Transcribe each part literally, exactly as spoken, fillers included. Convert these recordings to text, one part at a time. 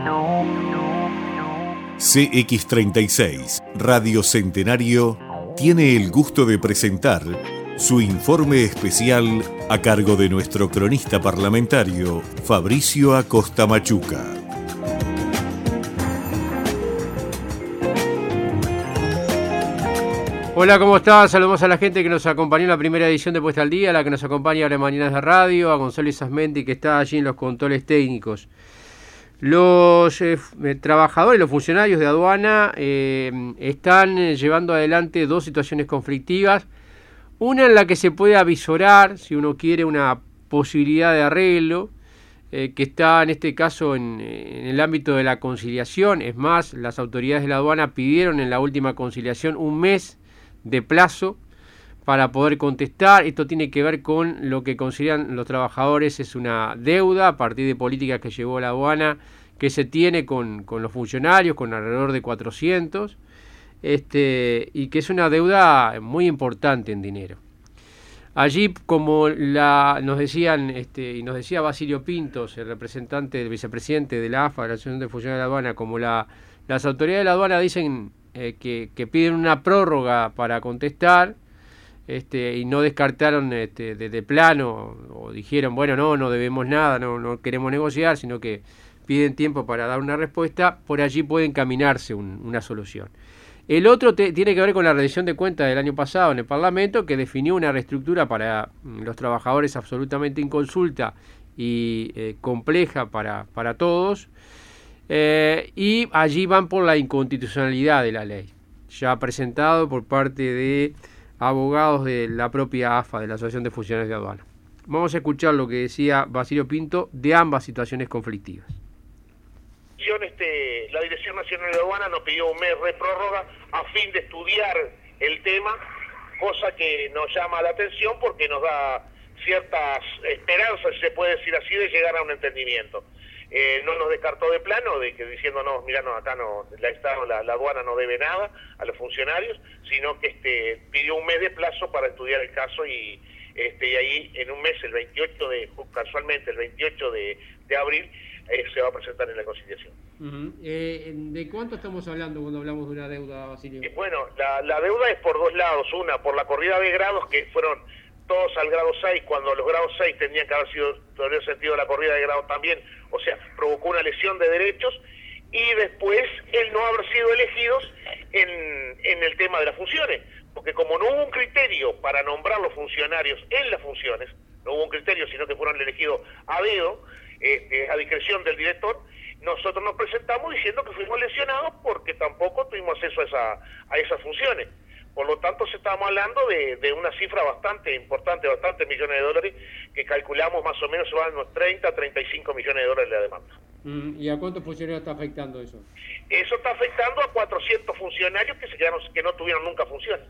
C X treinta y seis, Radio Centenario, tiene el gusto de presentar su informe especial a cargo de nuestro cronista parlamentario, Fabricio Acosta Machuca. Hola, ¿cómo estás? Saludamos a la gente que nos acompañó en la primera edición de Puesta al Día, a la que nos acompaña ahora en Mañanas de Radio, a Gonzalo Isasmendi, que está allí en los controles técnicos. Los eh, trabajadores, los funcionarios de aduana eh, están eh, llevando adelante dos situaciones conflictivas. Una en la que se puede avisorar, si uno quiere, una posibilidad de arreglo, eh, que está en este caso en, en el ámbito de la conciliación. Es más, las autoridades de la aduana pidieron en la última conciliación un mes de plazo para poder contestar. Esto tiene que ver con lo que consideran los trabajadores es una deuda a partir de políticas que llevó la aduana, que se tiene con, con los funcionarios, con alrededor de cuatrocientos, este, y que es una deuda muy importante en dinero. Allí, como la, nos decían, este, y nos decía Basilio Pintos, el representante, el vicepresidente de la A F A, de la Asociación de Funcionarios de la Aduana, como la, las autoridades de la aduana dicen eh, que, que piden una prórroga para contestar, Este, y no descartaron este, de, de plano, o dijeron, bueno, no, no debemos nada, no, no queremos negociar, sino que piden tiempo para dar una respuesta, por allí puede encaminarse un, una solución. El otro te, tiene que ver con la rendición de cuentas del año pasado en el Parlamento, que definió una reestructura para los trabajadores absolutamente inconsulta y eh, compleja para, para todos, eh, y allí van por la inconstitucionalidad de la ley, ya presentado por parte de abogados de la propia A F A, de la Asociación de Funcionarios de Aduana. Vamos a escuchar lo que decía Basilio Pinto de ambas situaciones conflictivas. Este, la Dirección Nacional de Aduana nos pidió un mes de prórroga a fin de estudiar el tema, cosa que nos llama la atención porque nos da ciertas esperanzas, si se puede decir así, de llegar a un entendimiento. Eh, no nos descartó de plano, de que diciéndonos, mira, no, acá no, la, Estado, la, la aduana no debe nada a los funcionarios, sino que este pidió un mes de plazo para estudiar el caso y este y ahí en un mes, el veintiocho de, casualmente el veintiocho de, de abril, eh, se va a presentar en la conciliación. Uh-huh. eh, ¿De cuánto estamos hablando cuando hablamos de una deuda, Basilio? Eh, bueno, la, la deuda es por dos lados, una por la corrida de grados que fueron todos al grado seis, cuando los grados seis tenían que haber sido, todavía sentido la corrida de grado también, o sea, provocó una lesión de derechos, y después el no haber sido elegidos en, en el tema de las funciones, porque como no hubo un criterio para nombrar los funcionarios en las funciones, no hubo un criterio, sino que fueron elegidos a dedo, este, a discreción del director, nosotros nos presentamos diciendo que fuimos lesionados porque tampoco tuvimos acceso a, esa, a esas funciones. Por lo tanto, se estamos hablando de, de una cifra bastante importante, bastantes millones de dólares, que calculamos más o menos se van unos treinta, treinta y cinco millones de dólares la demanda. Mm, ¿Y a cuántos funcionarios está afectando eso? Eso está afectando a cuatrocientos funcionarios que se quedaron, que no tuvieron nunca funciones.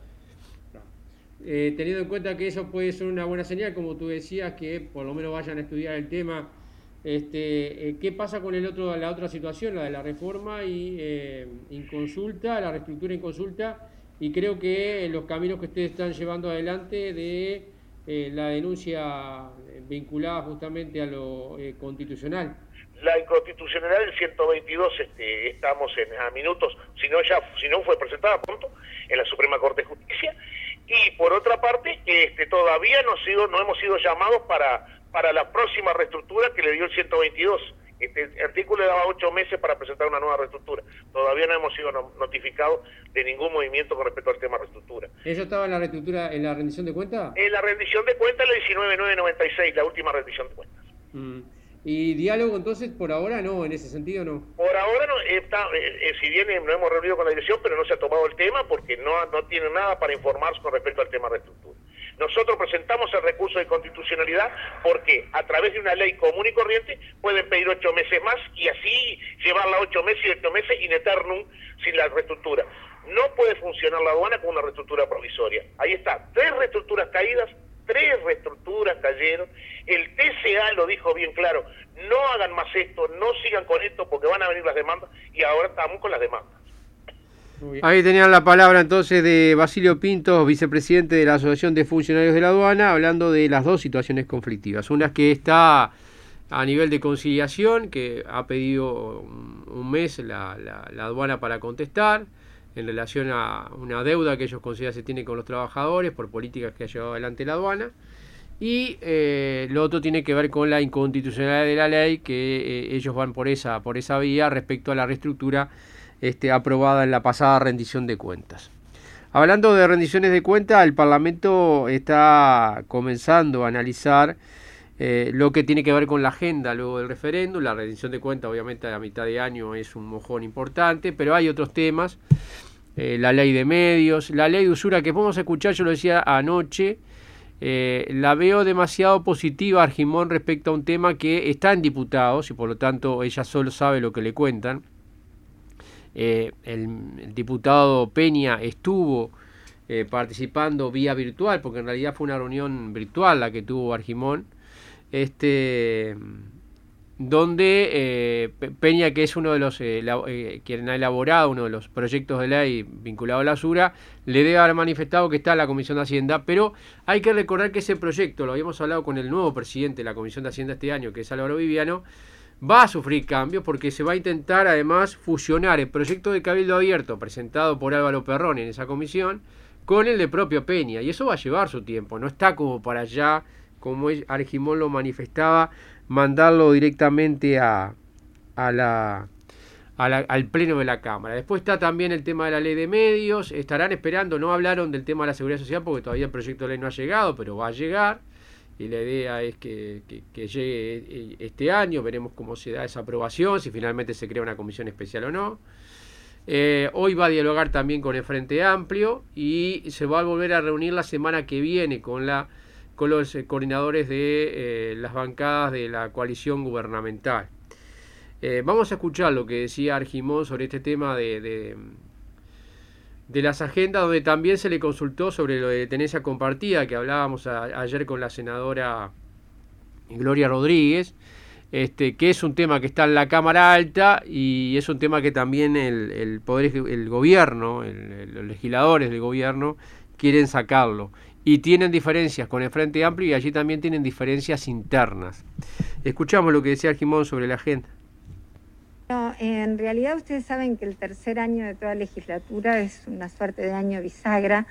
Eh, teniendo en cuenta que eso puede ser una buena señal, como tú decías, que por lo menos vayan a estudiar el tema, este, eh, ¿qué pasa con el otro, la otra situación, la de la reforma y eh, inconsulta, la reestructura en consulta? Y creo que los caminos que ustedes están llevando adelante de eh, la denuncia vinculada justamente a lo eh, constitucional. La inconstitucionalidad del ciento veintidós, este, estamos en, a minutos, si no ya, si no fue presentada pronto en la Suprema Corte de Justicia, y por otra parte, este, todavía no, sido, no hemos sido llamados para, para la próxima reestructura que le dio el ciento veintidós. Este artículo le daba ocho meses para presentar una nueva reestructura. Todavía no hemos sido no, notificados de ningún movimiento con respecto al tema reestructura. ¿Eso estaba en la reestructura, en la rendición de cuentas? En la rendición de cuentas, la diecinueve mil novecientos noventa y seis, la última rendición de cuentas. Mm. ¿Y diálogo entonces por ahora no? ¿En ese sentido no? Por ahora no, está, eh, si bien nos hemos reunido con la dirección, pero no se ha tomado el tema porque no, no tiene nada para informar con respecto al tema reestructura. Nosotros presentamos el recurso de constitucionalidad porque a través de una ley común y corriente pueden pedir ocho meses más y así llevarla ocho meses y ocho meces in eternum sin la reestructura. No puede funcionar la aduana con una reestructura provisoria. Ahí está, tres reestructuras caídas, tres reestructuras cayeron. El T C A lo dijo bien claro, no hagan más esto, no sigan con esto porque van a venir las demandas y ahora estamos con las demandas. Ahí tenían la palabra entonces de Basilio Pinto, vicepresidente de la Asociación de Funcionarios de la Aduana, hablando de las dos situaciones conflictivas. Una que está a nivel de conciliación, que ha pedido un mes la, la, la aduana para contestar en relación a una deuda que ellos consideran se tiene con los trabajadores por políticas que ha llevado adelante la aduana. Y eh, lo otro tiene que ver con la inconstitucionalidad de la ley, que eh, ellos van por esa, por esa vía respecto a la reestructura este, aprobada en la pasada rendición de cuentas. Hablando de rendiciones de cuentas, el Parlamento está comenzando a analizar eh, lo que tiene que ver con la agenda luego del referéndum. La rendición de cuentas, obviamente, a la mitad de año es un mojón importante, pero hay otros temas. Eh, la ley de medios, la ley de usura que podemos escuchar, yo lo decía anoche. Eh, la veo demasiado positiva Argimón respecto a un tema que está en diputados y por lo tanto ella solo sabe lo que le cuentan. Eh, el, el diputado Peña estuvo eh, participando vía virtual, porque en realidad fue una reunión virtual la que tuvo Argimón, este, donde eh, Peña, que es uno de los eh, la, eh, quien ha elaborado uno de los proyectos de ley vinculado a la usura, le debe haber manifestado que está en la Comisión de Hacienda, pero hay que recordar que ese proyecto, lo habíamos hablado con el nuevo presidente de la Comisión de Hacienda este año, que es Álvaro Viviano, va a sufrir cambios porque se va a intentar además fusionar el proyecto de Cabildo Abierto presentado por Álvaro Perrón en esa comisión con el de propio Peña, y eso va a llevar su tiempo, no está como para allá, como Argimón lo manifestaba, mandarlo directamente a, a la, a la, al pleno de la Cámara. Después está también el tema de la ley de medios, estarán esperando, no hablaron del tema de la seguridad social porque todavía el proyecto de ley no ha llegado, pero va a llegar, y la idea es que, que, que llegue este año, veremos cómo se da esa aprobación, si finalmente se crea una comisión especial o no. Eh, hoy va a dialogar también con el Frente Amplio y se va a volver a reunir la semana que viene con la con los coordinadores de eh, las bancadas de la coalición gubernamental. Eh, vamos a escuchar lo que decía Argimón sobre este tema de, de, de las agendas, donde también se le consultó sobre lo de tenencia compartida, que hablábamos a, ayer con la senadora Gloria Rodríguez, este, que es un tema que está en la Cámara Alta y es un tema que también el, el poder, el gobierno, el, el, los legisladores del gobierno quieren sacarlo. Y tienen diferencias con el Frente Amplio y allí también tienen diferencias internas. Escuchamos lo que decía Argimón sobre la agenda. No, en realidad ustedes saben que el tercer año de toda legislatura es una suerte de año bisagra,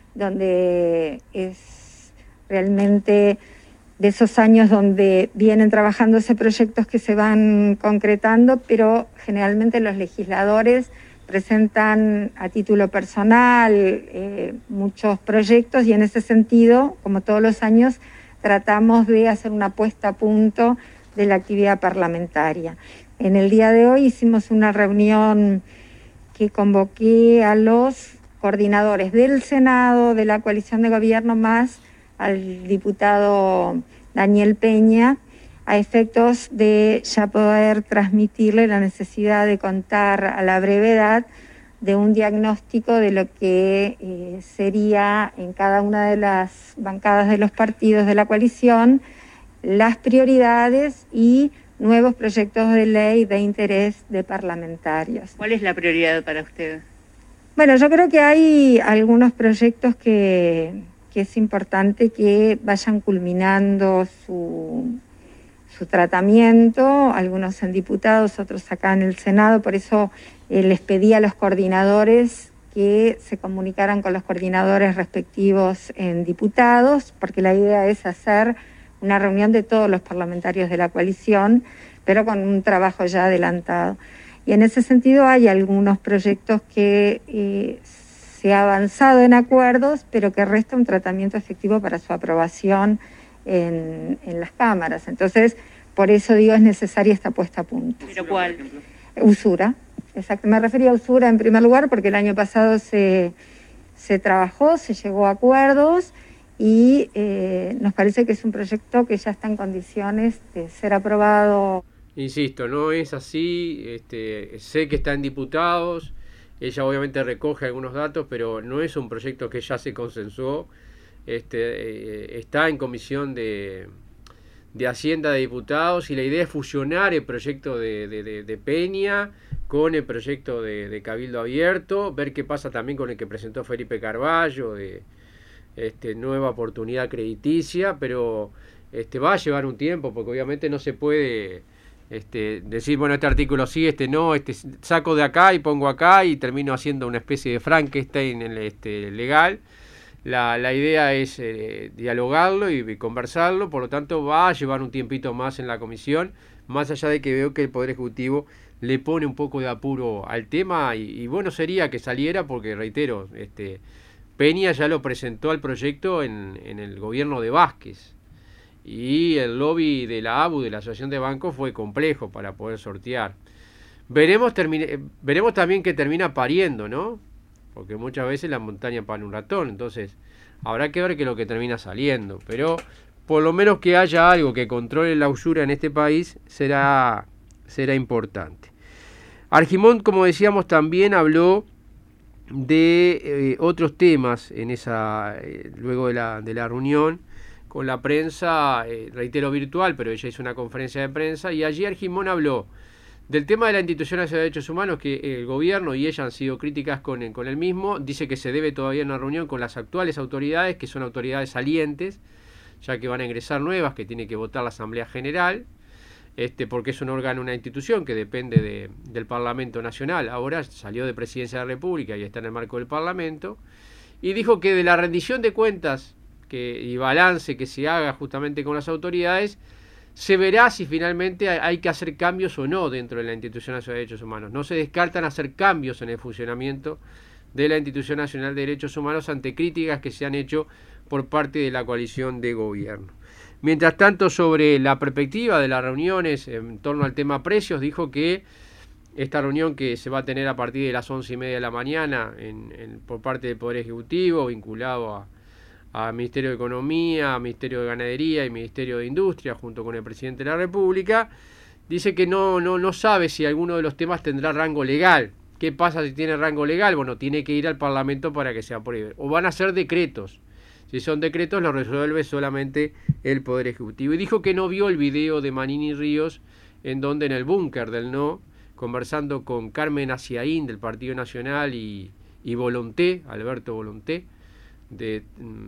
donde es realmente de esos años donde vienen trabajándose proyectos que se van concretando, pero generalmente los legisladores presentan a título personal eh, muchos proyectos y en ese sentido, como todos los años, tratamos de hacer una puesta a punto de la actividad parlamentaria. En el día de hoy hicimos una reunión que convoqué a los coordinadores del Senado, de la coalición de gobierno, más al diputado Daniel Peña, a efectos de ya poder transmitirle la necesidad de contar a la brevedad de un diagnóstico de lo que eh, sería en cada una de las bancadas de los partidos de la coalición las prioridades y nuevos proyectos de ley de interés de parlamentarios. ¿Cuál es la prioridad para ustedes? Bueno, yo creo que hay algunos proyectos que, que es importante que vayan culminando su... su tratamiento, algunos en diputados, otros acá en el Senado, por eso eh, les pedí a los coordinadores que se comunicaran con los coordinadores respectivos en diputados, porque la idea es hacer una reunión de todos los parlamentarios de la coalición, pero con un trabajo ya adelantado. Y en ese sentido hay algunos proyectos que eh, se ha avanzado en acuerdos, pero que resta un tratamiento efectivo para su aprobación En, en las cámaras. Entonces, por eso digo, es necesaria esta puesta a punto. ¿Pero cuál? Usura. Exacto. Me refería a usura en primer lugar porque el año pasado se, se trabajó, se llegó a acuerdos y eh, nos parece que es un proyecto que ya está en condiciones de ser aprobado. Insisto, no es así. Este, sé que está en diputados. Ella obviamente recoge algunos datos, pero no es un proyecto que ya se consensuó. Este, eh, está en comisión de, de Hacienda de Diputados y la idea es fusionar el proyecto de, de, de, de Peña con el proyecto de, de Cabildo Abierto, ver qué pasa también con el que presentó Felipe Carballo de este, nueva oportunidad crediticia, pero este, va a llevar un tiempo porque obviamente no se puede Este, decir, bueno, este artículo sí, este no, este saco de acá y pongo acá y termino haciendo una especie de Frankenstein este, legal. La, la idea es eh, dialogarlo y, y conversarlo, por lo tanto va a llevar un tiempito más en la comisión, más allá de que veo que el Poder Ejecutivo le pone un poco de apuro al tema y, y bueno sería que saliera porque, reitero, este, Peña ya lo presentó al proyecto en, en el gobierno de Vázquez y el lobby de la A B U, de la Asociación de Bancos, fue complejo para poder sortear. Veremos, termine, veremos también que termina pariendo, ¿no? Porque muchas veces la montaña para un ratón, entonces habrá que ver qué es lo que termina saliendo, pero por lo menos que haya algo que controle la usura en este país será, será importante. Argimón, como decíamos, también habló de eh, otros temas en esa eh, luego de la, de la reunión con la prensa, eh, reitero virtual, pero ella hizo una conferencia de prensa y allí Argimón habló del tema de la Institución Nacional de Derechos Humanos, que el gobierno y ella han sido críticas con el, con el mismo. Dice que se debe todavía una reunión con las actuales autoridades, que son autoridades salientes, ya que van a ingresar nuevas, que tiene que votar la Asamblea General, este, porque es un órgano, una institución que depende de, del Parlamento Nacional. Ahora salió de Presidencia de la República y está en el marco del Parlamento. Y dijo que de la rendición de cuentas que, y balance que se haga justamente con las autoridades, se verá si finalmente hay que hacer cambios o no dentro de la Institución Nacional de Derechos Humanos. No se descartan hacer cambios en el funcionamiento de la Institución Nacional de Derechos Humanos ante críticas que se han hecho por parte de la coalición de gobierno. Mientras tanto, sobre la perspectiva de las reuniones en torno al tema precios, dijo que esta reunión que se va a tener a partir de las once y media de la mañana en, en, por parte del Poder Ejecutivo, vinculado a al Ministerio de Economía, Ministerio de Ganadería y Ministerio de Industria, junto con el Presidente de la República, dice que no, no, no sabe si alguno de los temas tendrá rango legal. ¿Qué pasa si tiene rango legal? Bueno, tiene que ir al Parlamento para que se apruebe. O van a ser decretos. Si son decretos, lo resuelve solamente el Poder Ejecutivo. Y dijo que no vio el video de Manini Ríos, en donde en el búnker del No, conversando con Carmen Aciaín del Partido Nacional y, y Volonté, Alberto Volonté, De,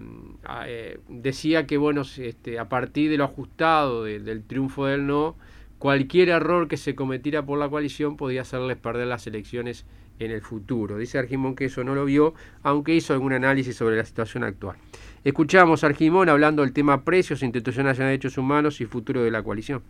eh, decía que bueno, este, a partir de lo ajustado de, del triunfo del No, cualquier error que se cometiera por la coalición podía hacerles perder las elecciones en el futuro. Dice Argimón que eso no lo vio, aunque hizo algún análisis sobre la situación actual. Escuchamos a Argimón hablando del tema precios, Institución Nacional de Derechos Humanos y futuro de la coalición.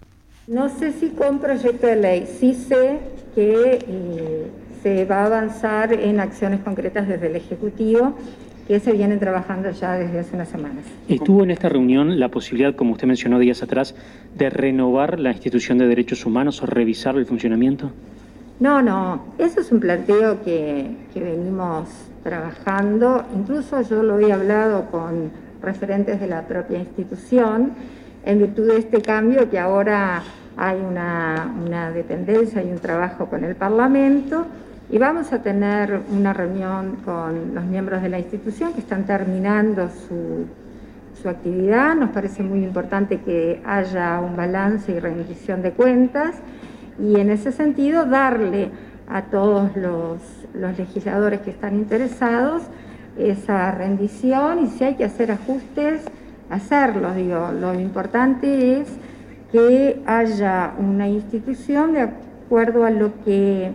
No sé si con proyecto de ley, sí sé que eh, se va a avanzar en acciones concretas desde el Ejecutivo, que se vienen trabajando ya desde hace unas semanas. ¿Estuvo en esta reunión la posibilidad, como usted mencionó días atrás, de renovar la institución de derechos humanos o revisar el funcionamiento? No, no, eso es un planteo que, que venimos trabajando, incluso yo lo he hablado con referentes de la propia institución, en virtud de este cambio que ahora hay una, una dependencia y un trabajo con el Parlamento. Y vamos a tener una reunión con los miembros de la institución que están terminando su, su actividad. Nos parece muy importante que haya un balance y rendición de cuentas y en ese sentido darle a todos los, los legisladores que están interesados esa rendición y si hay que hacer ajustes, hacerlos. Digo, lo importante es que haya una institución de acuerdo a lo que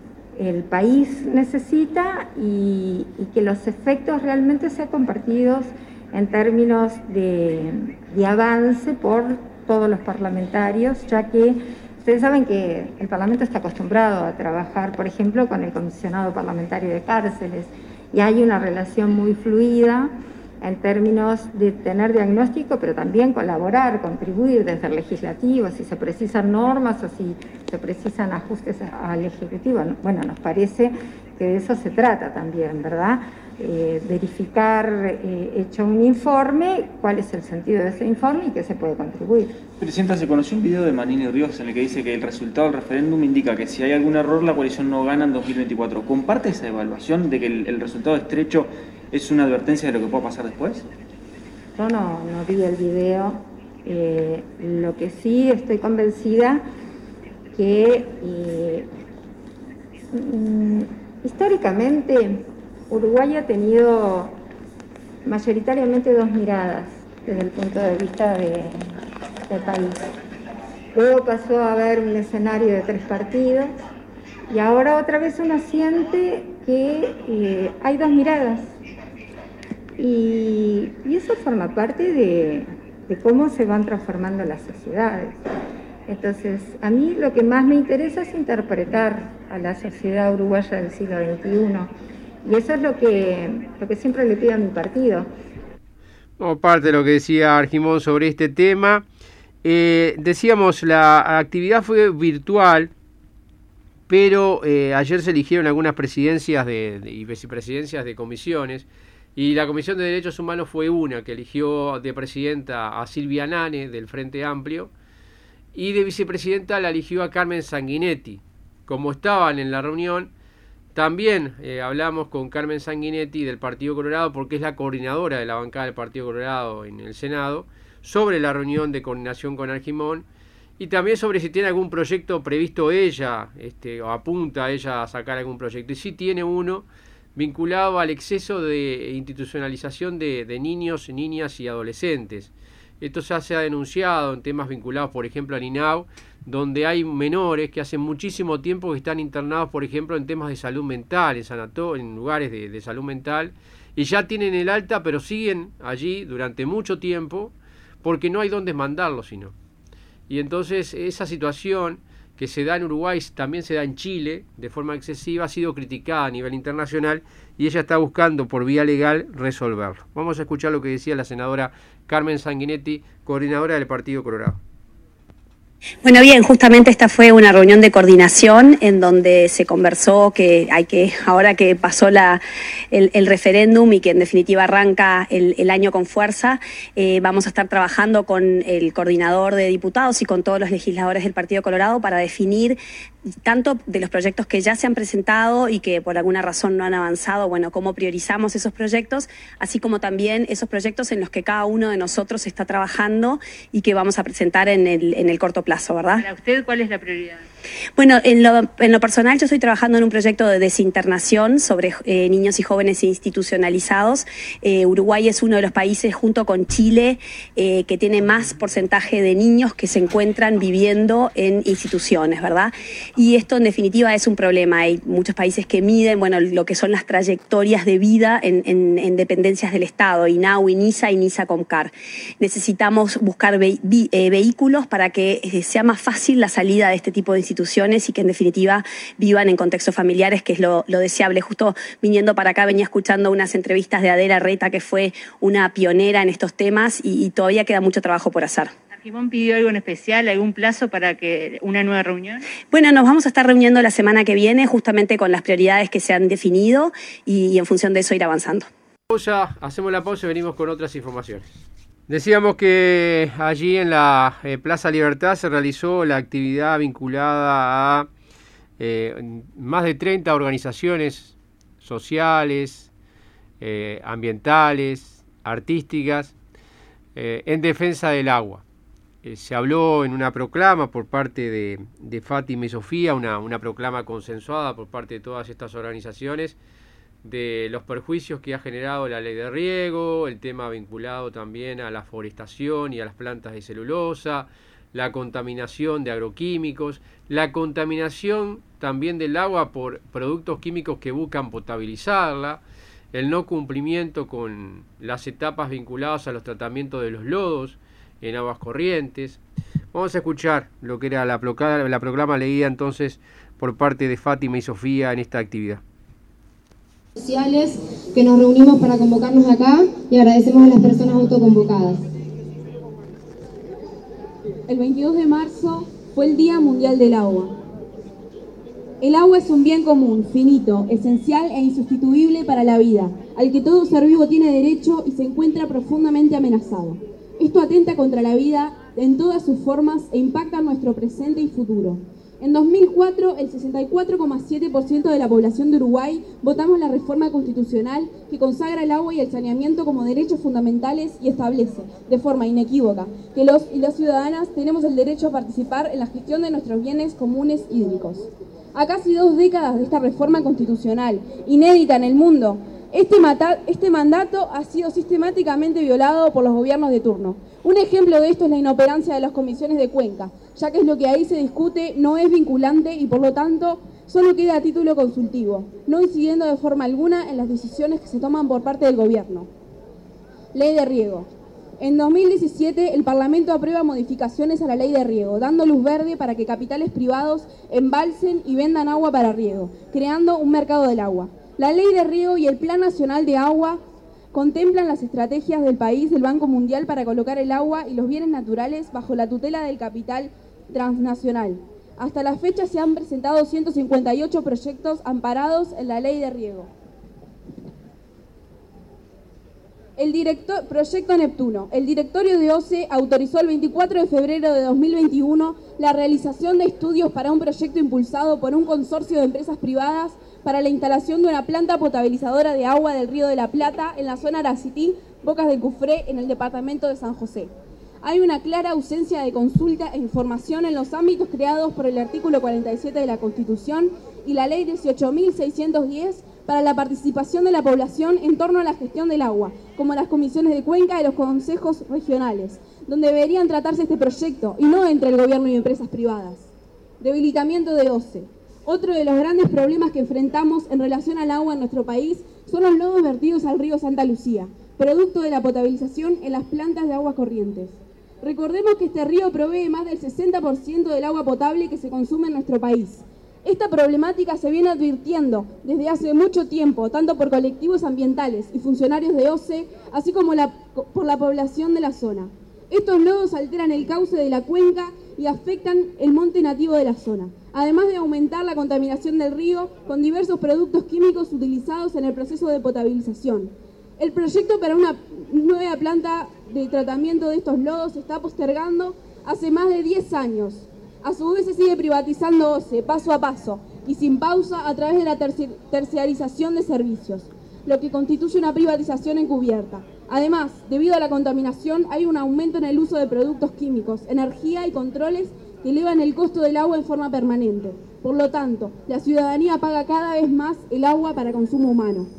el país necesita y, y que los efectos realmente sean compartidos en términos de, de avance por todos los parlamentarios, ya que ustedes saben que el Parlamento está acostumbrado a trabajar, por ejemplo, con el Comisionado Parlamentario de Cárceles y hay una relación muy fluida en términos de tener diagnóstico, pero también colaborar, contribuir desde el legislativo, si se precisan normas o si se precisan ajustes al Ejecutivo. Bueno, nos parece que de eso se trata también, ¿verdad? Eh, verificar, eh, hecho un informe, cuál es el sentido de ese informe y qué se puede contribuir. Presidenta, se conoció un video de Manini Ríos en el que dice que el resultado del referéndum indica que si hay algún error la coalición no gana en dos mil veinticuatro. ¿Comparte esa evaluación de que el, el resultado estrecho es una advertencia de lo que pueda pasar después? Yo no, no vi el video. Eh, lo que sí estoy convencida que eh, mm, históricamente Uruguay ha tenido mayoritariamente dos miradas desde el punto de vista de, del país. luego pasó a haber un escenario de tres partidos, y ahora otra vez uno siente que eh, hay dos miradas. Y, y eso forma parte de, de cómo se van transformando las sociedades. Entonces, a mí lo que más me interesa es interpretar a la sociedad uruguaya del siglo veintiuno. Y eso es lo que, lo que siempre le pido a mi partido. Como parte de lo que decía Argimón sobre este tema, eh, decíamos, la actividad fue virtual, pero eh, ayer se eligieron algunas presidencias de, de, y vicepresidencias de comisiones, y la Comisión de Derechos Humanos fue una que eligió de presidenta a Silvia Nane, del Frente Amplio, y de vicepresidenta la eligió a Carmen Sanguinetti. Como estaban en la reunión, también eh, hablamos con Carmen Sanguinetti del Partido Colorado, porque es la coordinadora de la bancada del Partido Colorado en el Senado, sobre la reunión de coordinación con Argimón, y también sobre si tiene algún proyecto previsto ella, este, o apunta ella a sacar algún proyecto. Y sí tiene uno vinculado al exceso de institucionalización de, de niños, niñas y adolescentes. Esto ya se ha denunciado en temas vinculados, por ejemplo, al I N A U, donde hay menores que hace muchísimo tiempo que están internados, por ejemplo, en temas de salud mental, en sanatorios, en lugares de, de salud mental, y ya tienen el alta, pero siguen allí durante mucho tiempo, porque no hay dónde mandarlos, sino. Y entonces esa situación que se da en Uruguay, también se da en Chile, de forma excesiva, ha sido criticada a nivel internacional, y ella está buscando por vía legal resolverlo. Vamos a escuchar lo que decía la senadora Carmen Sanguinetti, coordinadora del Partido Colorado. Bueno, bien, justamente esta fue una reunión de coordinación en donde se conversó que hay que, ahora que pasó la, el, el referéndum y que en definitiva arranca el, el año con fuerza, eh, vamos a estar trabajando con el coordinador de diputados y con todos los legisladores del Partido Colorado para definir tanto de los proyectos que ya se han presentado y que por alguna razón no han avanzado, bueno, cómo priorizamos esos proyectos, así como también esos proyectos en los que cada uno de nosotros está trabajando y que vamos a presentar en el, en el corto plazo, ¿verdad? Para usted, ¿cuál es la prioridad? Bueno, en lo, en lo personal yo estoy trabajando en un proyecto de desinternación sobre eh, niños y jóvenes institucionalizados. Eh, Uruguay es uno de los países, junto con Chile, eh, que tiene más porcentaje de niños que se encuentran viviendo en instituciones, ¿verdad? Y esto en definitiva es un problema. Hay muchos países que miden, bueno, lo que son las trayectorias de vida en, en, en dependencias del Estado, I N A U, INISA y NISA Comcar. Necesitamos buscar ve, vi, eh, vehículos para que eh, sea más fácil la salida de este tipo de instituciones y que en definitiva vivan en contextos familiares, que es lo, lo deseable. Justo viniendo para acá venía escuchando unas entrevistas de Adela Reta, que fue una pionera en estos temas, y, y todavía queda mucho trabajo por hacer. ¿Argimón pidió algo en especial, algún plazo para que una nueva reunión? Bueno, nos vamos a estar reuniendo la semana que viene justamente con las prioridades que se han definido y, y en función de eso ir avanzando. Pausa, hacemos la pausa y venimos con otras informaciones. Decíamos que allí en la eh, Plaza Libertad se realizó la actividad vinculada a eh, más de treinta organizaciones sociales, eh, ambientales, artísticas, eh, en defensa del agua. Eh, se habló en una proclama por parte de, de Fátima y Sofía, una, una proclama consensuada por parte de todas estas organizaciones, de los perjuicios que ha generado la ley de riego, el tema vinculado también a la forestación y a las plantas de celulosa, la contaminación de agroquímicos, la contaminación también del agua por productos químicos que buscan potabilizarla, el no cumplimiento con las etapas vinculadas a los tratamientos de los lodos en aguas corrientes. Vamos a escuchar lo que era la proclama, la proclama leída entonces por parte de Fátima y Sofía en esta actividad. Sociales que nos reunimos para convocarnos acá y agradecemos a las personas autoconvocadas. El veintidós de marzo fue el Día Mundial del Agua. El agua es un bien común, finito, esencial e insustituible para la vida, al que todo ser vivo tiene derecho y se encuentra profundamente amenazado. Esto atenta contra la vida en todas sus formas e impacta nuestro presente y futuro. En dos mil cuatro, el sesenta y cuatro coma siete por ciento de la población de Uruguay votamos la reforma constitucional que consagra el agua y el saneamiento como derechos fundamentales y establece, de forma inequívoca, que los y las ciudadanas tenemos el derecho a participar en la gestión de nuestros bienes comunes hídricos. A casi dos décadas de esta reforma constitucional, inédita en el mundo, Este, mata, este mandato ha sido sistemáticamente violado por los gobiernos de turno. Un ejemplo de esto es la inoperancia de las comisiones de Cuenca, ya que es lo que ahí se discute no es vinculante y por lo tanto solo queda a título consultivo, no incidiendo de forma alguna en las decisiones que se toman por parte del gobierno. Ley de riego. En dos mil diecisiete el Parlamento aprueba modificaciones a la ley de riego, dando luz verde para que capitales privados embalsen y vendan agua para riego, creando un mercado del agua. La ley de riego y el Plan Nacional de Agua contemplan las estrategias del país del Banco Mundial para colocar el agua y los bienes naturales bajo la tutela del capital transnacional. Hasta la fecha se han presentado ciento cincuenta y ocho proyectos amparados en la ley de riego. El director, Proyecto Neptuno. El directorio de O C E autorizó el veinticuatro de febrero de dos mil veintiuno la realización de estudios para un proyecto impulsado por un consorcio de empresas privadas para la instalación de una planta potabilizadora de agua del Río de la Plata en la zona Aracití, Bocas del Cufré, en el departamento de San José. Hay una clara ausencia de consulta e información en los ámbitos creados por el artículo cuarenta y siete de la Constitución y la Ley dieciocho mil seiscientos diez para la participación de la población en torno a la gestión del agua, como las comisiones de Cuenca y los consejos regionales, donde deberían tratarse este proyecto y no entre el gobierno y empresas privadas. Debilitamiento de O C E. Otro de los grandes problemas que enfrentamos en relación al agua en nuestro país son los lodos vertidos al río Santa Lucía, producto de la potabilización en las plantas de aguas corrientes. Recordemos que este río provee más del sesenta por ciento del agua potable que se consume en nuestro país. Esta problemática se viene advirtiendo desde hace mucho tiempo, tanto por colectivos ambientales y funcionarios de O C E, así como la, por la población de la zona. Estos lodos alteran el cauce de la cuenca y afectan el monte nativo de la zona, además de aumentar la contaminación del río con diversos productos químicos utilizados en el proceso de potabilización. El proyecto para una nueva planta de tratamiento de estos lodos se está postergando hace más de diez años. A su vez se sigue privatizando O C E paso a paso y sin pausa a través de la terci terciarización de servicios, lo que constituye una privatización encubierta. Además, debido a la contaminación, hay un aumento en el uso de productos químicos, energía y controles que elevan el costo del agua en forma permanente. Por lo tanto, la ciudadanía paga cada vez más el agua para consumo humano.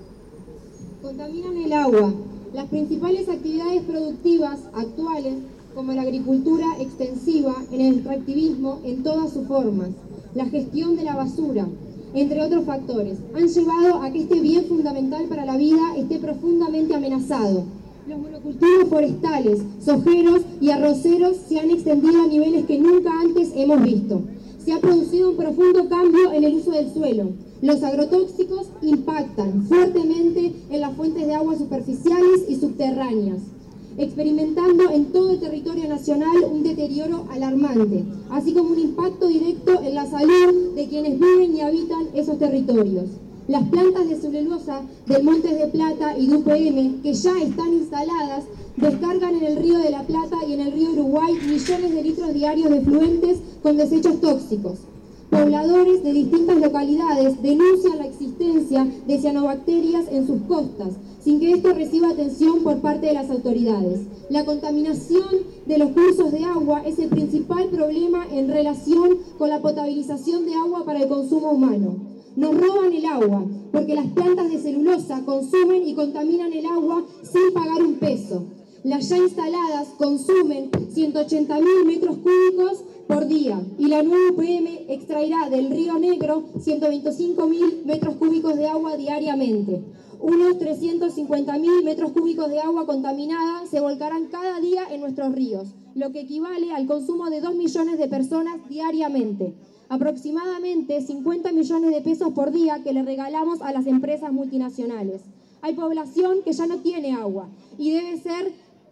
Contaminan el agua. Las principales actividades productivas actuales, como la agricultura extensiva, en el extractivismo en todas sus formas, la gestión de la basura, entre otros factores, han llevado a que este bien fundamental para la vida esté profundamente amenazado. Los monocultivos forestales, sojeros y arroceros se han extendido a niveles que nunca antes hemos visto. Se ha producido un profundo cambio en el uso del suelo. Los agrotóxicos impactan fuertemente en las fuentes de agua superficiales y subterráneas, experimentando en todo el territorio nacional un deterioro alarmante, así como un impacto directo en la salud de quienes viven y habitan esos territorios. Las plantas de celulosa del Montes de Plata y de U P M, que ya están instaladas, descargan en el río de la Plata y en el río Uruguay millones de litros diarios de fluentes con desechos tóxicos. Pobladores de distintas localidades denuncian la existencia de cianobacterias en sus costas, sin que esto reciba atención por parte de las autoridades. La contaminación de los cursos de agua es el principal problema en relación con la potabilización de agua para el consumo humano. Nos roban el agua, porque las plantas de celulosa consumen y contaminan el agua sin pagar un peso. Las ya instaladas consumen ciento ochenta mil metros cúbicos por día y la nueva U P M extraerá del río Negro ciento veinticinco mil metros cúbicos de agua diariamente. Unos trescientos cincuenta mil metros cúbicos de agua contaminada se volcarán cada día en nuestros ríos, lo que equivale al consumo de dos millones de personas diariamente. Aproximadamente cincuenta millones de pesos por día que le regalamos a las empresas multinacionales. Hay población que ya no tiene agua y debe ser,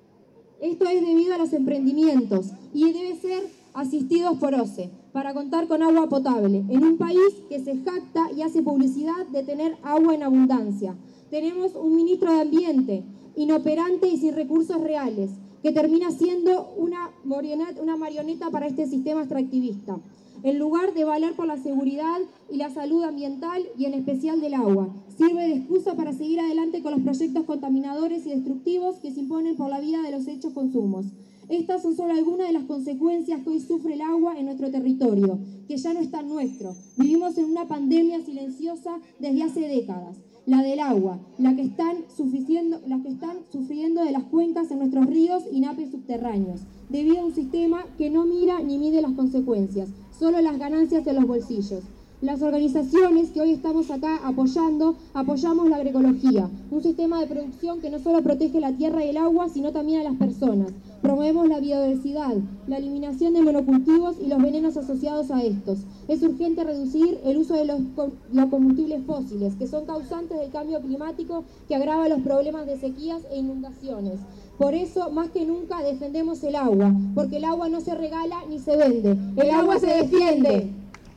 esto es debido a los emprendimientos y debe ser asistidos por O C E para contar con agua potable en un país que se jacta y hace publicidad de tener agua en abundancia. Tenemos un ministro de Ambiente inoperante y sin recursos reales que termina siendo una marioneta, una marioneta para este sistema extractivista, en lugar de valer por la seguridad y la salud ambiental y en especial del agua. Sirve de excusa para seguir adelante con los proyectos contaminadores y destructivos que se imponen por la vía de los hechos consumos. Estas son solo algunas de las consecuencias que hoy sufre el agua en nuestro territorio, que ya no es tan nuestro. Vivimos en una pandemia silenciosa desde hace décadas. La del agua, la que están sufriendo, las que están sufriendo de las cuencas en nuestros ríos y napes subterráneos, debido a un sistema que no mira ni mide las consecuencias, solo las ganancias en los bolsillos. Las organizaciones que hoy estamos acá apoyando, apoyamos la agroecología, un sistema de producción que no solo protege la tierra y el agua, sino también a las personas. Promovemos la biodiversidad, la eliminación de monocultivos y los venenos asociados a estos. Es urgente reducir el uso de los, los combustibles fósiles, que son causantes del cambio climático que agrava los problemas de sequías e inundaciones. Por eso, más que nunca, defendemos el agua, porque el agua no se regala ni se vende, el agua se defiende.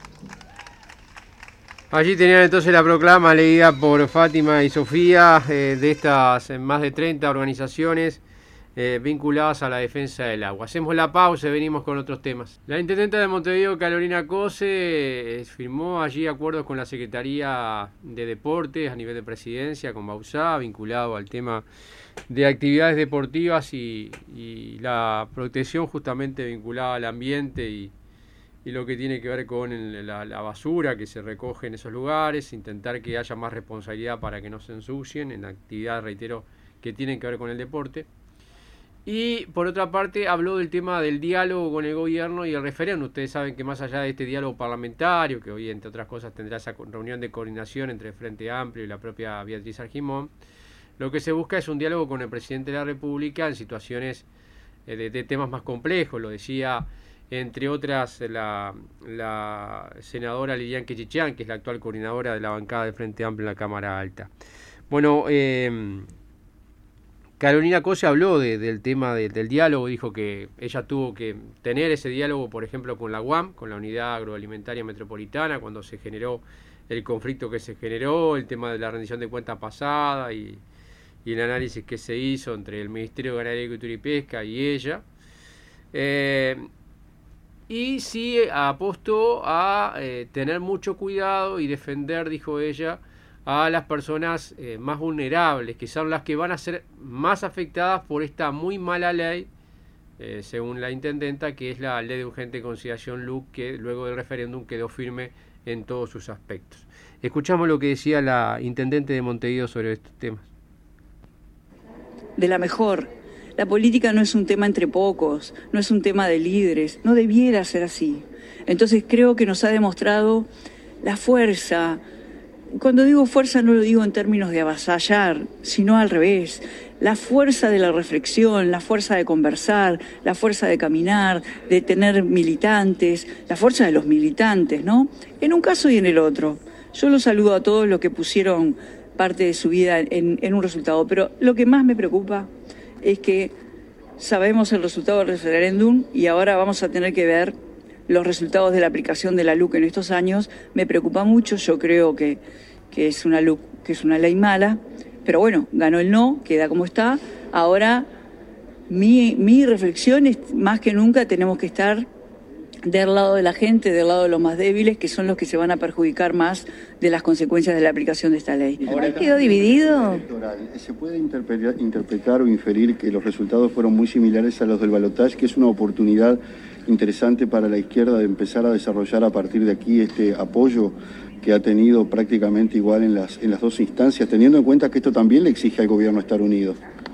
Allí tenían entonces la proclama leída por Fátima y Sofía eh, de estas eh, más de treinta organizaciones eh, vinculadas a la defensa del agua. Hacemos la pausa y venimos con otros temas. La intendenta de Montevideo, Carolina Cose, eh, firmó allí acuerdos con la Secretaría de Deportes a nivel de presidencia, con Bauzá, vinculado al tema de actividades deportivas y, y la protección justamente vinculada al ambiente y y lo que tiene que ver con el, la, la basura que se recoge en esos lugares, intentar que haya más responsabilidad para que no se ensucien en actividades, reitero, que tienen que ver con el deporte. Y por otra parte habló del tema del diálogo con el gobierno y el referéndum. Ustedes saben que más allá de este diálogo parlamentario, que hoy entre otras cosas tendrá esa reunión de coordinación entre el Frente Amplio y la propia Beatriz Argimón, lo que se busca es un diálogo con el presidente de la República en situaciones eh, de, de temas más complejos, lo decía entre otras la, la senadora Lilian Quechichán, que es la actual coordinadora de la bancada del Frente Amplio en la Cámara Alta. Bueno, eh, Carolina Cose habló de, del tema de, del diálogo, dijo que ella tuvo que tener ese diálogo, por ejemplo, con la U A M, con la Unidad Agroalimentaria Metropolitana, cuando se generó el conflicto que se generó, el tema de la rendición de cuentas pasada y, y el análisis que se hizo entre el Ministerio de Ganadería, Agricultura y Pesca y ella. Eh, Y sí apostó a eh, tener mucho cuidado y defender, dijo ella, a las personas eh, más vulnerables, que son las que van a ser más afectadas por esta muy mala ley, eh, según la intendenta, que es la Ley de Urgente Consideración L U C, que luego del referéndum quedó firme en todos sus aspectos. Escuchamos lo que decía la intendente de Montevideo sobre estos temas. De la mejor. La política no es un tema entre pocos, no es un tema de líderes, no debiera ser así. Entonces creo que nos ha demostrado la fuerza. Cuando digo fuerza no lo digo en términos de avasallar, sino al revés. La fuerza de la reflexión, la fuerza de conversar, la fuerza de caminar, de tener militantes, la fuerza de los militantes, ¿no? En un caso y en el otro. Yo los saludo a todos los que pusieron parte de su vida en, en un resultado, pero lo que más me preocupa es que sabemos el resultado del referéndum y ahora vamos a tener que ver los resultados de la aplicación de la L U C en estos años. Me preocupa mucho, yo creo que, que, es una L U C, que es una ley mala, pero bueno, ganó el no, queda como está. Ahora mi, mi reflexión es, más que nunca tenemos que estar del lado de la gente, del lado de los más débiles, que son los que se van a perjudicar más de las consecuencias de la aplicación de esta ley. Ahora quedó dividido. ¿Se puede interpretar, interpretar o inferir que los resultados fueron muy similares a los del balotaje, que es una oportunidad interesante para la izquierda de empezar a desarrollar a partir de aquí este apoyo que ha tenido prácticamente igual en las, en las dos instancias, teniendo en cuenta que esto también le exige al gobierno estar unido?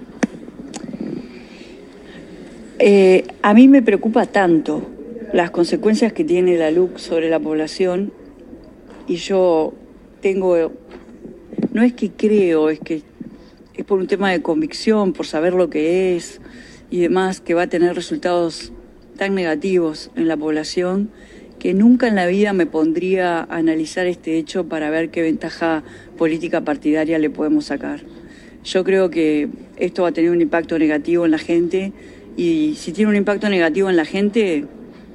Eh, a mí me preocupa tanto las consecuencias que tiene la L U C sobre la población, y yo tengo, no es que creo, es que es por un tema de convicción, por saber lo que es y demás, que va a tener resultados tan negativos en la población, que nunca en la vida me pondría a analizar este hecho para ver qué ventaja política partidaria le podemos sacar. Yo creo que esto va a tener un impacto negativo en la gente, y si tiene un impacto negativo en la gente,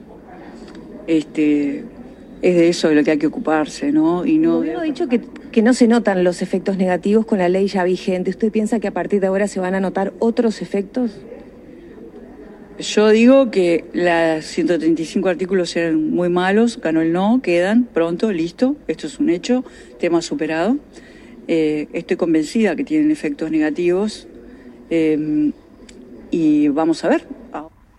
Este, es de eso de lo que hay que ocuparse, ¿no? Y no. El gobierno ha dicho que, que no se notan los efectos negativos con la ley ya vigente. ¿Usted piensa que a partir de ahora se van a notar otros efectos? Yo digo que los ciento treinta y cinco artículos eran muy malos, ganó el no, quedan pronto, listo, esto es un hecho, tema superado. Eh, estoy convencida que tienen efectos negativos eh, y vamos a ver.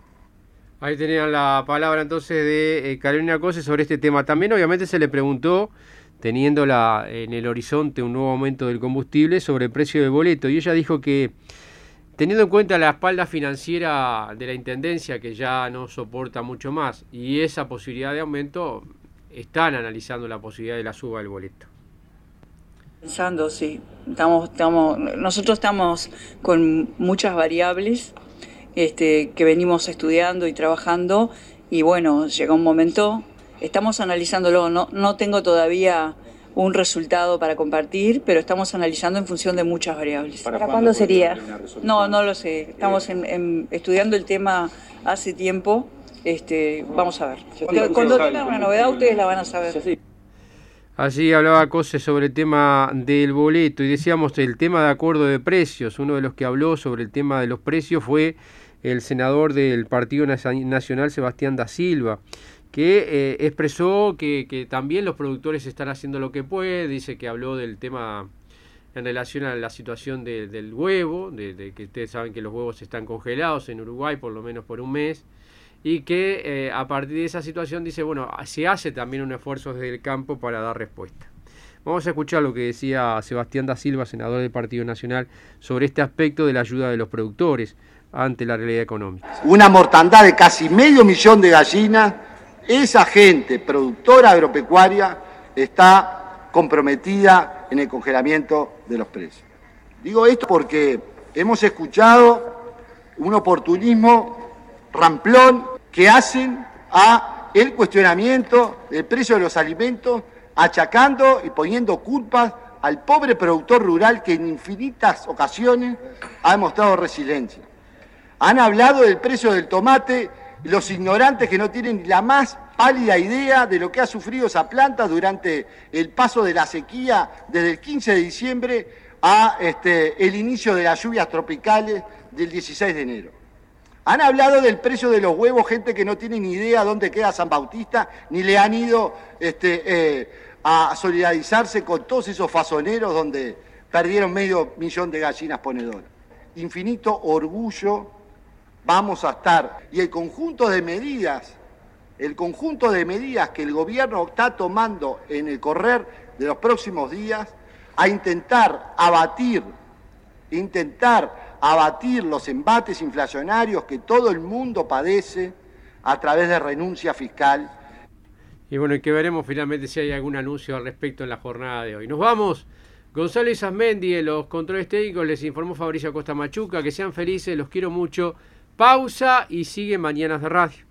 Ahí tenían la palabra entonces de eh, Carolina Cose sobre este tema. También obviamente se le preguntó, teniendo la, en el horizonte un nuevo aumento del combustible, sobre el precio del boleto. Y ella dijo que, teniendo en cuenta la espalda financiera de la Intendencia, que ya no soporta mucho más, y esa posibilidad de aumento, están analizando la posibilidad de la suba del boleto. Pensando, sí. Estamos, estamos, nosotros estamos con muchas variables este, que venimos estudiando y trabajando, y bueno, llega un momento, estamos analizándolo, no, no tengo todavía un resultado para compartir, pero estamos analizando en función de muchas variables. ¿Para, ¿Para cuándo sería? No, no lo sé. Estamos en, en, estudiando el tema hace tiempo. Este, vamos a ver. Cuando tengan una novedad, ustedes la van a saber. Allí hablaba Cose sobre el tema del boleto y decíamos el tema de acuerdo de precios. Uno de los que habló sobre el tema de los precios fue el senador del Partido Nacional, Sebastián da Silva, que eh, expresó que, que también los productores están haciendo lo que pueden. Dice que habló del tema en relación a la situación de, del huevo, de, de que ustedes saben que los huevos están congelados en Uruguay por lo menos por un mes, y que eh, a partir de esa situación dice, bueno, se hace también un esfuerzo desde el campo para dar respuesta. Vamos a escuchar lo que decía Sebastián da Silva, senador del Partido Nacional, sobre este aspecto de la ayuda de los productores ante la realidad económica. Una mortandad de casi medio millón de gallinas. Esa gente productora agropecuaria está comprometida en el congelamiento de los precios. Digo esto porque hemos escuchado un oportunismo ramplón que hacen a el cuestionamiento del precio de los alimentos, achacando y poniendo culpas al pobre productor rural que en infinitas ocasiones ha demostrado resiliencia. Han hablado del precio del tomate, los ignorantes que no tienen ni la más pálida idea de lo que ha sufrido esa planta durante el paso de la sequía desde el quince de diciembre a este, el inicio de las lluvias tropicales del dieciséis de enero. Han hablado del precio de los huevos, gente que no tiene ni idea dónde queda San Bautista, ni le han ido este, eh, a solidarizarse con todos esos fasoneros donde perdieron medio millón de gallinas ponedoras. Infinito orgullo vamos a estar. Y el conjunto de medidas, el conjunto de medidas que el gobierno está tomando en el correr de los próximos días a intentar abatir, intentar abatir los embates inflacionarios que todo el mundo padece a través de renuncia fiscal. Y bueno, y que veremos finalmente si hay algún anuncio al respecto en la jornada de hoy. Nos vamos. Gonzalo Isasmendi, en los controles técnicos, les informó Fabricio Acosta Machuca. Que sean felices, los quiero mucho. Pausa y sigue Mañanas de Radio.